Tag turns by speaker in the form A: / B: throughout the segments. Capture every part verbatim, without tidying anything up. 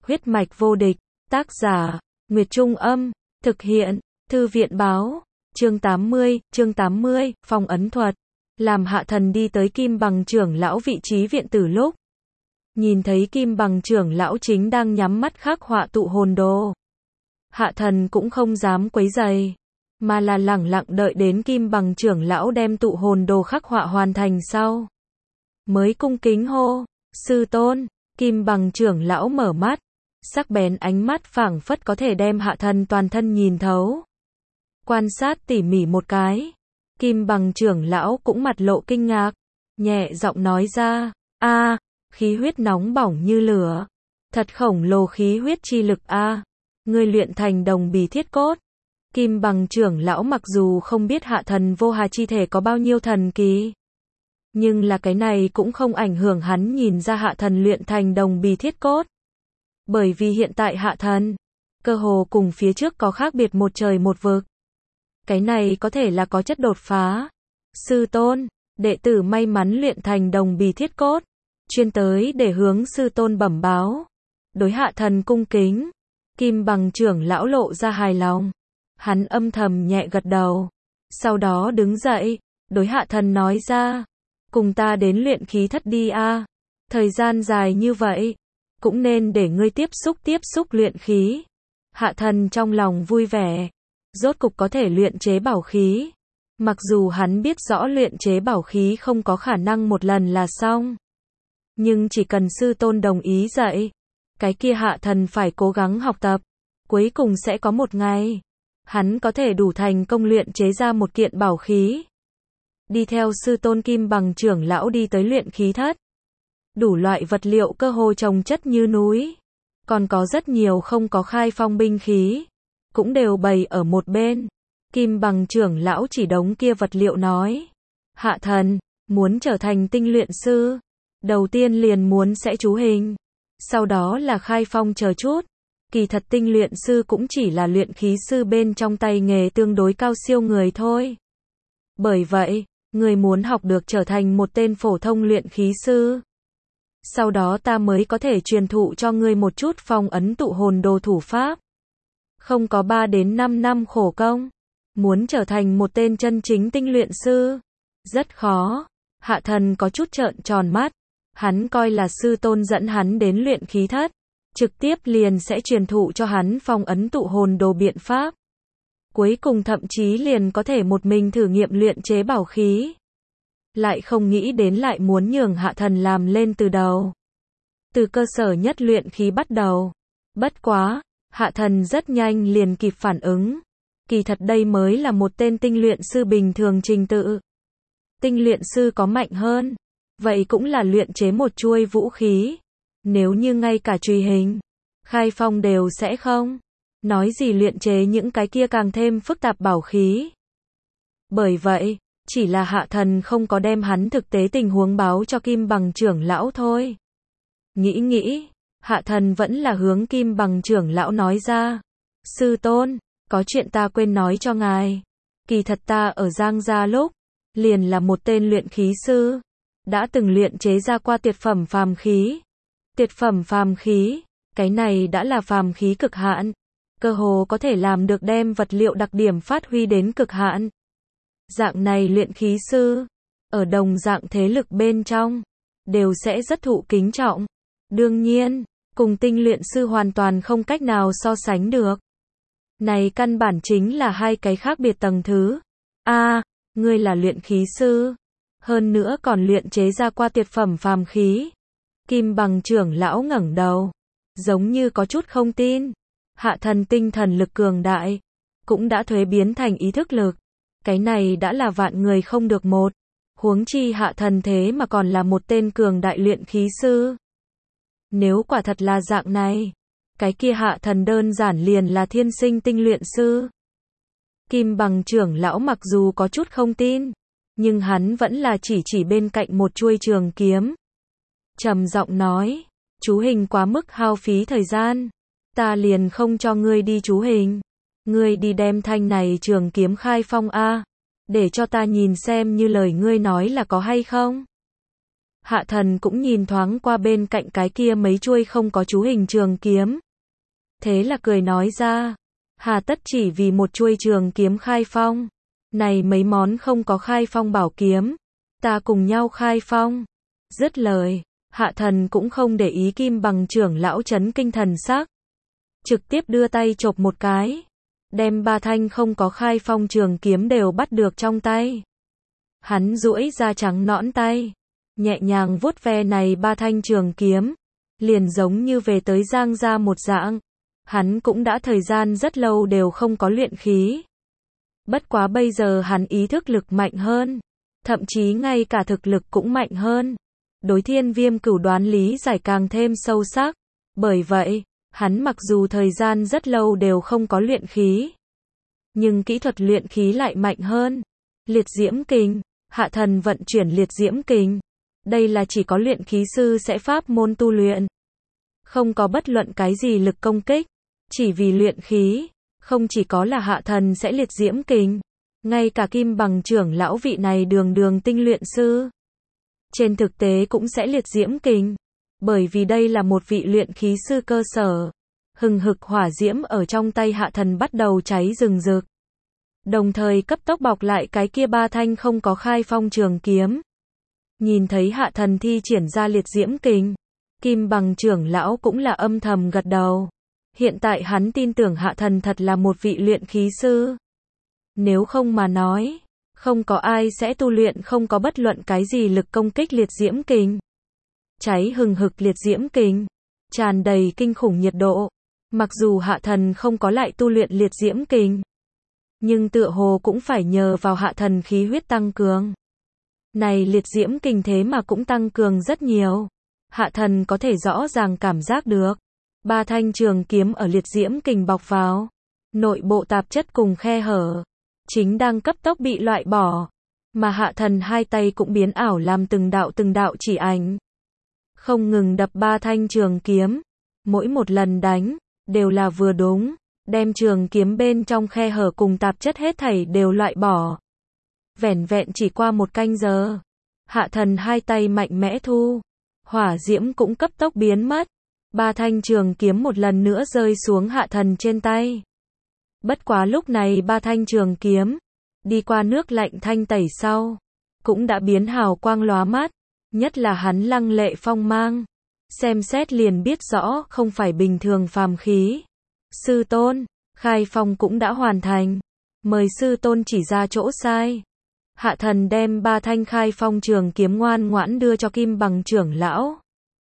A: Huyết mạch vô địch, tác giả, Nguyệt Trung Âm, thực hiện, Thư viện báo, chương tám mươi, chương tám mươi, phong ấn thuật. Làm Hạ Thần đi tới Kim Bằng trưởng lão vị trí viện tử lúc, nhìn thấy Kim Bằng trưởng lão chính đang nhắm mắt khắc họa tụ hồn đồ. Hạ Thần cũng không dám quấy rầy, mà là lẳng lặng đợi đến Kim Bằng trưởng lão đem tụ hồn đồ khắc họa hoàn thành sau. Mới cung kính hô, sư tôn. Kim Bằng trưởng lão mở mắt, sắc bén ánh mắt phảng phất có thể đem Hạ Thần toàn thân nhìn thấu. Quan sát tỉ mỉ một cái, Kim Bằng trưởng lão cũng mặt lộ kinh ngạc, nhẹ giọng nói ra, a, khí huyết nóng bỏng như lửa, thật khổng lồ khí huyết chi lực a, ngươi luyện thành đồng bì thiết cốt. Kim Bằng trưởng lão mặc dù không biết Hạ Thần vô hà chi thể có bao nhiêu thần kỳ, nhưng là cái này cũng không ảnh hưởng hắn nhìn ra Hạ Thần luyện thành đồng bì thiết cốt. Bởi vì hiện tại Hạ Thần, cơ hồ cùng phía trước có khác biệt một trời một vực. Cái này có thể là có chất đột phá. Sư tôn, đệ tử may mắn luyện thành đồng bì thiết cốt, chuyên tới để hướng sư tôn bẩm báo. Đối Hạ Thần cung kính, Kim Bằng trưởng lão lộ ra hài lòng. Hắn âm thầm nhẹ gật đầu, sau đó đứng dậy, đối Hạ Thần nói ra, cùng ta đến luyện khí thất đi a, thời gian dài như vậy, cũng nên để ngươi tiếp xúc tiếp xúc luyện khí. Hạ Thần trong lòng vui vẻ, rốt cục có thể luyện chế bảo khí. Mặc dù hắn biết rõ luyện chế bảo khí không có khả năng một lần là xong, nhưng chỉ cần sư tôn đồng ý dạy, cái kia Hạ Thần phải cố gắng học tập, cuối cùng sẽ có một ngày, hắn có thể đủ thành công luyện chế ra một kiện bảo khí. Đi theo sư tôn Kim Bằng trưởng lão đi tới luyện khí thất. Đủ loại vật liệu cơ hồ chồng chất như núi, còn có rất nhiều không có khai phong binh khí, cũng đều bày ở một bên. Kim Bằng trưởng lão chỉ đống kia vật liệu nói, Hạ Thần, muốn trở thành tinh luyện sư, đầu tiên liền muốn sẽ chú hình, sau đó là khai phong chờ chút. Kỳ thật tinh luyện sư cũng chỉ là luyện khí sư bên trong tay nghề tương đối cao siêu người thôi. Bởi vậy, người muốn học được trở thành một tên phổ thông luyện khí sư, sau đó ta mới có thể truyền thụ cho ngươi một chút phong ấn tụ hồn đồ thủ pháp. Không có ba đến năm năm khổ công, muốn trở thành một tên chân chính tinh luyện sư, rất khó. Hạ Thần có chút trợn tròn mắt, hắn coi là sư tôn dẫn hắn đến luyện khí thất, trực tiếp liền sẽ truyền thụ cho hắn phong ấn tụ hồn đồ biện pháp. Cuối cùng thậm chí liền có thể một mình thử nghiệm luyện chế bảo khí. Lại không nghĩ đến lại muốn nhường Hạ Thần làm lên từ đầu. Từ cơ sở nhất luyện khí bắt đầu. Bất quá, Hạ Thần rất nhanh liền kịp phản ứng. Kỳ thật đây mới là một tên tinh luyện sư bình thường trình tự. Tinh luyện sư có mạnh hơn, vậy cũng là luyện chế một chuôi vũ khí. Nếu như ngay cả truy hình, khai phong đều sẽ không, nói gì luyện chế những cái kia càng thêm phức tạp bảo khí. Bởi vậy, chỉ là Hạ Thần không có đem hắn thực tế tình huống báo cho Kim Bằng trưởng lão thôi. Nghĩ nghĩ, Hạ Thần vẫn là hướng Kim Bằng trưởng lão nói ra, sư tôn, có chuyện ta quên nói cho ngài. Kỳ thật ta ở Giang Gia lúc, liền là một tên luyện khí sư, đã từng luyện chế ra qua tuyệt phẩm phàm khí. Tuyệt phẩm phàm khí, cái này đã là phàm khí cực hạn, cơ hồ có thể làm được đem vật liệu đặc điểm phát huy đến cực hạn. Dạng này luyện khí sư, ở đồng dạng thế lực bên trong, đều sẽ rất thụ kính trọng. Đương nhiên, cùng tinh luyện sư hoàn toàn không cách nào so sánh được. Này căn bản chính là hai cái khác biệt tầng thứ. A, ngươi là luyện khí sư, hơn nữa còn luyện chế ra qua tuyệt phẩm phàm khí. Kim Bằng trưởng lão ngẩng đầu, giống như có chút không tin. Hạ Thần tinh thần lực cường đại, cũng đã thuế biến thành ý thức lực. Cái này đã là vạn người không được một. Huống chi Hạ Thần thế mà còn là một tên cường đại luyện khí sư. Nếu quả thật là dạng này, cái kia Hạ Thần đơn giản liền là thiên sinh tinh luyện sư. Kim Bằng trưởng lão mặc dù có chút không tin, nhưng hắn vẫn là chỉ chỉ bên cạnh một chuôi trường kiếm. Trầm giọng nói, chú hình quá mức hao phí thời gian, ta liền không cho ngươi đi chú hình. Ngươi đi đem thanh này trường kiếm khai phong a, để cho ta nhìn xem như lời ngươi nói là có hay không. Hạ thần cũng nhìn thoáng qua bên cạnh cái kia mấy chuôi không có chú hình trường kiếm. Thế là cười nói ra, hà tất chỉ vì một chuôi trường kiếm khai phong. Này mấy món không có khai phong bảo kiếm, ta cùng nhau khai phong. Dứt lời, hạ thần cũng không để ý Kim Bằng trưởng lão chấn kinh thần sắc. Trực tiếp đưa tay chộp một cái, đem ba thanh không có khai phong trường kiếm đều bắt được trong tay. Hắn duỗi ra trắng nõn tay, nhẹ nhàng vuốt ve này ba thanh trường kiếm, liền giống như về tới Giang gia một dạng. Hắn cũng đã thời gian rất lâu đều không có luyện khí. Bất quá bây giờ hắn ý thức lực mạnh hơn, thậm chí ngay cả thực lực cũng mạnh hơn. Đối thiên viêm cửu đoán lý giải càng thêm sâu sắc. Bởi vậy, hắn mặc dù thời gian rất lâu đều không có luyện khí, nhưng kỹ thuật luyện khí lại mạnh hơn. Liệt diễm kình, hạ thần vận chuyển liệt diễm kình. Đây là chỉ có luyện khí sư sẽ pháp môn tu luyện. Không có bất luận cái gì lực công kích. Chỉ vì luyện khí, không chỉ có là hạ thần sẽ liệt diễm kình, ngay cả Kim Bằng trưởng lão vị này đường đường tinh luyện sư, trên thực tế cũng sẽ liệt diễm kình, bởi vì đây là một vị luyện khí sư cơ sở. Hừng hực hỏa diễm ở trong tay hạ thần bắt đầu cháy rừng rực, đồng thời cấp tốc bọc lại cái kia ba thanh không có khai phong trường kiếm. Nhìn thấy hạ thần thi triển ra liệt diễm kình, Kim Bằng trưởng lão cũng là âm thầm gật đầu. Hiện tại hắn tin tưởng hạ thần thật là một vị luyện khí sư. Nếu không mà nói, không có ai sẽ tu luyện không có bất luận cái gì lực công kích liệt diễm kình. Cháy hừng hực liệt diễm kình, tràn đầy kinh khủng nhiệt độ. Mặc dù hạ thần không có lại tu luyện liệt diễm kình, nhưng tựa hồ cũng phải nhờ vào hạ thần khí huyết tăng cường. Này liệt diễm kình thế mà cũng tăng cường rất nhiều. Hạ thần có thể rõ ràng cảm giác được. Ba thanh trường kiếm ở liệt diễm kình bọc vào, nội bộ tạp chất cùng khe hở, chính đang cấp tốc bị loại bỏ. Mà hạ thần hai tay cũng biến ảo làm từng đạo từng đạo chỉ ảnh. Không ngừng đập ba thanh trường kiếm. Mỗi một lần đánh, đều là vừa đúng, đem trường kiếm bên trong khe hở cùng tạp chất hết thảy đều loại bỏ. Vẻn vẹn chỉ qua một canh giờ, hạ thần hai tay mạnh mẽ thu, hỏa diễm cũng cấp tốc biến mất. Ba thanh trường kiếm một lần nữa rơi xuống hạ thần trên tay. Bất quá lúc này ba thanh trường kiếm, đi qua nước lạnh thanh tẩy sau, cũng đã biến hào quang lóa mắt, nhất là hắn lăng lệ phong mang. Xem xét liền biết rõ không phải bình thường phàm khí. Sư tôn, khai phong cũng đã hoàn thành. Mời sư tôn chỉ ra chỗ sai. Hạ thần đem ba thanh khai phong trường kiếm ngoan ngoãn đưa cho Kim Bằng trưởng lão.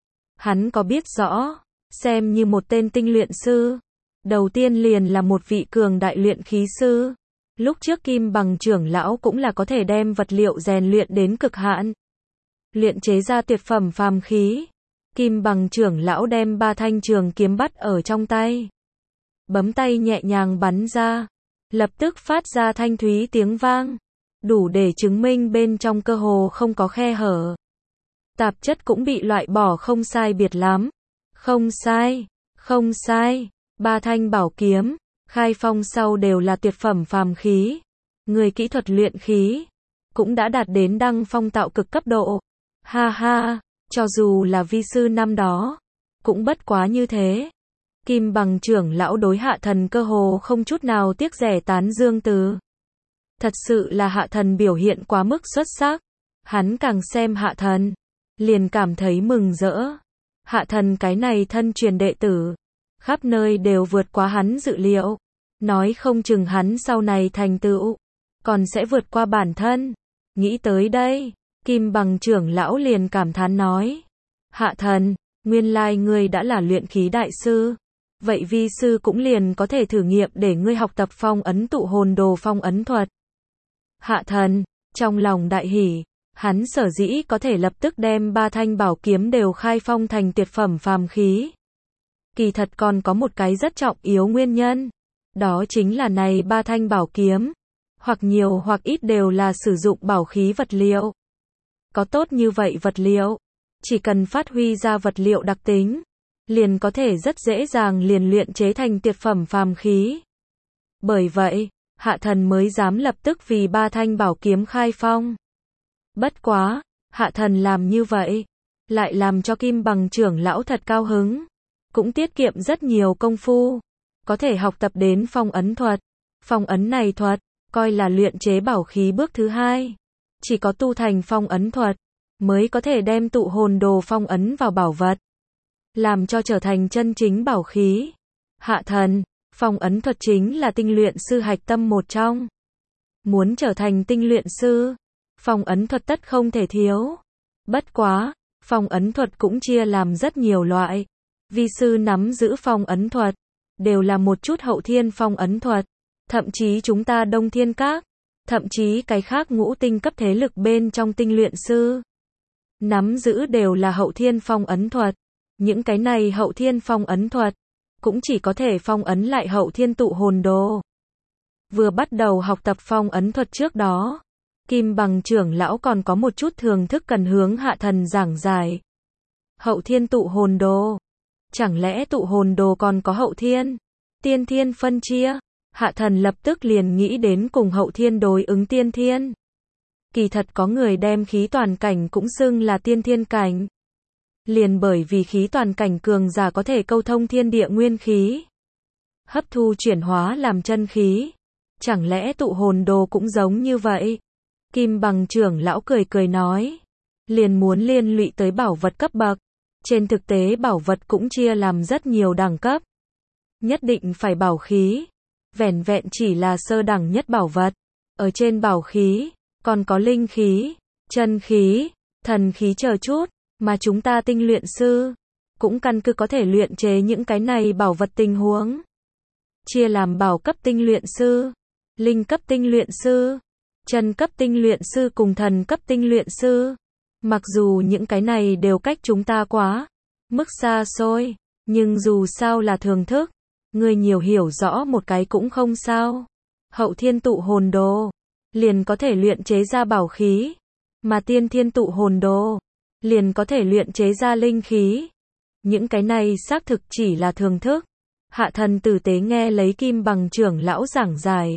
A: Hắn có biết rõ, xem như một tên tinh luyện sư, đầu tiên liền là một vị cường đại luyện khí sư. Lúc trước Kim Bằng trưởng lão cũng là có thể đem vật liệu rèn luyện đến cực hạn, luyện chế ra tuyệt phẩm phàm khí. Kim Bằng trưởng lão đem ba thanh trường kiếm bắt ở trong tay, bấm tay nhẹ nhàng bắn ra, lập tức phát ra thanh thúy tiếng vang, đủ để chứng minh bên trong cơ hồ không có khe hở. Tạp chất cũng bị loại bỏ không sai biệt lắm. Không sai, không sai, ba thanh bảo kiếm, khai phong sau đều là tuyệt phẩm phàm khí. Người kỹ thuật luyện khí, cũng đã đạt đến đăng phong tạo cực cấp độ. Ha ha, cho dù là vi sư năm đó, cũng bất quá như thế. Kim Bằng trưởng lão đối hạ thần cơ hồ không chút nào tiếc rẻ tán dương từ. Thật sự là hạ thần biểu hiện quá mức xuất sắc. Hắn càng xem hạ thần, liền cảm thấy mừng rỡ. Hạ thần cái này thân truyền đệ tử, khắp nơi đều vượt quá hắn dự liệu. Nói không chừng hắn sau này thành tựu, còn sẽ vượt qua bản thân. Nghĩ tới đây, Kim Bằng trưởng lão liền cảm thán nói. Hạ thần, nguyên lai ngươi đã là luyện khí đại sư. Vậy vi sư cũng liền có thể thử nghiệm để ngươi học tập phong ấn tụ hồn đồ phong ấn thuật. Hạ thần, trong lòng đại hỉ, hắn sở dĩ có thể lập tức đem ba thanh bảo kiếm đều khai phong thành tuyệt phẩm phàm khí. Kỳ thật còn có một cái rất trọng yếu nguyên nhân. Đó chính là này ba thanh bảo kiếm, hoặc nhiều hoặc ít đều là sử dụng bảo khí vật liệu. Có tốt như vậy vật liệu, chỉ cần phát huy ra vật liệu đặc tính, liền có thể rất dễ dàng liền luyện chế thành tuyệt phẩm phàm khí. Bởi vậy, hạ thần mới dám lập tức vì ba thanh bảo kiếm khai phong. Bất quá, hạ thần làm như vậy, lại làm cho Kim Bằng trưởng lão thật cao hứng, cũng tiết kiệm rất nhiều công phu, có thể học tập đến phong ấn thuật. Phong ấn này thuật, coi là luyện chế bảo khí bước thứ hai. Chỉ có tu thành phong ấn thuật, mới có thể đem tụ hồn đồ phong ấn vào bảo vật, làm cho trở thành chân chính bảo khí. Hạ thần, phong ấn thuật chính là tinh luyện sư hạch tâm một trong. Muốn trở thành tinh luyện sư, phong ấn thuật tất không thể thiếu. Bất quá, phong ấn thuật cũng chia làm rất nhiều loại. Vi sư nắm giữ phong ấn thuật, đều là một chút hậu thiên phong ấn thuật. Thậm chí chúng ta Đông Thiên Các, thậm chí cái khác ngũ tinh cấp thế lực bên trong tinh luyện sư, nắm giữ đều là hậu thiên phong ấn thuật. Những cái này hậu thiên phong ấn thuật, cũng chỉ có thể phong ấn lại hậu thiên tụ hồn đồ. Vừa bắt đầu học tập phong ấn thuật trước đó, Kim Bằng trưởng lão còn có một chút thường thức cần hướng hạ thần giảng giải. Hậu thiên tụ hồn đồ. Chẳng lẽ tụ hồn đồ còn có hậu thiên, tiên thiên phân chia? Hạ thần lập tức liền nghĩ đến cùng hậu thiên đối ứng tiên thiên. Kỳ thật có người đem khí toàn cảnh cũng xưng là tiên thiên cảnh. Liền bởi vì khí toàn cảnh cường giả có thể câu thông thiên địa nguyên khí, hấp thu chuyển hóa làm chân khí. Chẳng lẽ tụ hồn đồ cũng giống như vậy? Kim Bằng trưởng lão cười cười nói. Liền muốn liên lụy tới bảo vật cấp bậc. Trên thực tế bảo vật cũng chia làm rất nhiều đẳng cấp. Nhất định phải bảo khí, vẻn vẹn chỉ là sơ đẳng nhất bảo vật. Ở trên bảo khí, còn có linh khí, chân khí, thần khí chờ chút, mà chúng ta tinh luyện sư, cũng căn cứ có thể luyện chế những cái này bảo vật tình huống. Chia làm bảo cấp tinh luyện sư, linh cấp tinh luyện sư, chân cấp tinh luyện sư cùng thần cấp tinh luyện sư. Mặc dù những cái này đều cách chúng ta quá mức xa xôi, nhưng dù sao là thường thức, người nhiều hiểu rõ một cái cũng không sao. Hậu thiên tụ hồn đồ, liền có thể luyện chế ra bảo khí, mà tiên thiên tụ hồn đồ, liền có thể luyện chế ra linh khí. Những cái này xác thực chỉ là thường thức. Hạ thần tử tế nghe lấy Kim Bằng trưởng lão giảng giải.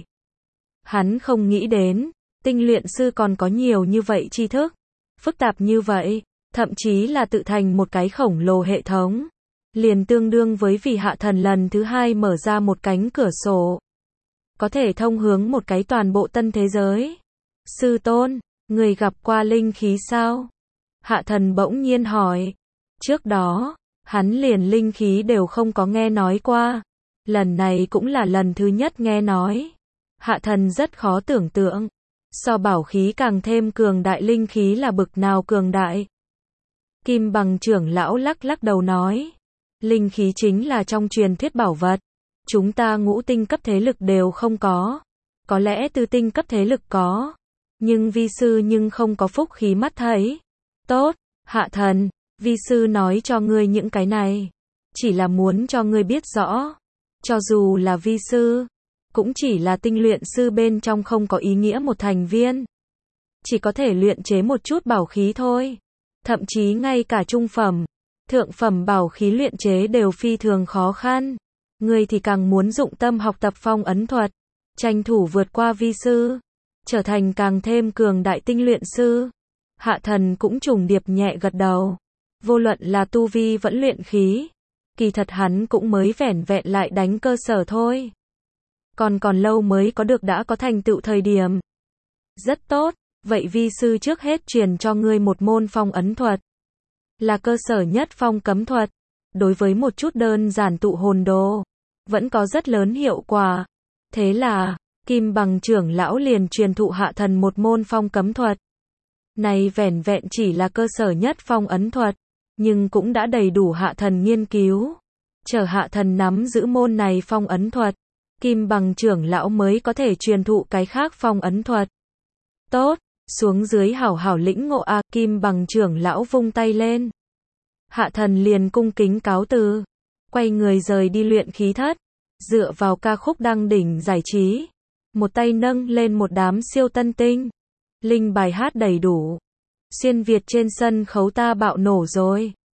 A: Hắn không nghĩ đến, tinh luyện sư còn có nhiều như vậy tri thức, phức tạp như vậy, thậm chí là tự thành một cái khổng lồ hệ thống. Liền tương đương với vì hạ thần lần thứ hai mở ra một cánh cửa sổ, có thể thông hướng một cái toàn bộ tân thế giới. Sư tôn, người gặp qua linh khí sao? Hạ thần bỗng nhiên hỏi. Trước đó, hắn liền linh khí đều không có nghe nói qua. Lần này cũng là lần thứ nhất nghe nói. Hạ thần rất khó tưởng tượng, so bảo khí càng thêm cường đại linh khí là bực nào cường đại. Kim Bằng trưởng lão lắc lắc đầu nói. Linh khí chính là trong truyền thuyết bảo vật. Chúng ta ngũ tinh cấp thế lực đều không có. Có lẽ tứ tinh cấp thế lực có. Nhưng vi sư nhưng không có phúc khí mắt thấy. Tốt, hạ thần, vi sư nói cho ngươi những cái này, chỉ là muốn cho ngươi biết rõ. Cho dù là vi sư, cũng chỉ là tinh luyện sư bên trong không có ý nghĩa một thành viên. Chỉ có thể luyện chế một chút bảo khí thôi. Thậm chí ngay cả trung phẩm, thượng phẩm bảo khí luyện chế đều phi thường khó khăn. Ngươi thì càng muốn dụng tâm học tập phong ấn thuật, tranh thủ vượt qua vi sư, trở thành càng thêm cường đại tinh luyện sư. Hạ thần cũng trùng điệp nhẹ gật đầu. Vô luận là tu vi vẫn luyện khí, kỳ thật hắn cũng mới vẻn vẹn lại đánh cơ sở thôi. Còn còn lâu mới có được đã có thành tựu thời điểm. Rất tốt, vậy vi sư trước hết truyền cho ngươi một môn phong ấn thuật. Là cơ sở nhất phong cấm thuật. Đối với một chút đơn giản tụ hồn đồ, vẫn có rất lớn hiệu quả. Thế là, Kim Bằng trưởng lão liền truyền thụ hạ thần một môn phong cấm thuật. Này vẻn vẹn chỉ là cơ sở nhất phong ấn thuật, nhưng cũng đã đầy đủ hạ thần nghiên cứu. Chờ hạ thần nắm giữ môn này phong ấn thuật, Kim Bằng trưởng lão mới có thể truyền thụ cái khác phong ấn thuật. Tốt, xuống dưới hảo hảo lĩnh ngộ a. Kim Bằng trưởng lão vung tay lên. Hạ thần liền cung kính cáo từ, quay người rời đi luyện khí thất, dựa vào ca khúc đăng đỉnh giải trí, một tay nâng lên một đám siêu tân tinh, linh bài hát đầy đủ. Xuyên Việt trên sân khấu ta bạo nổ rồi.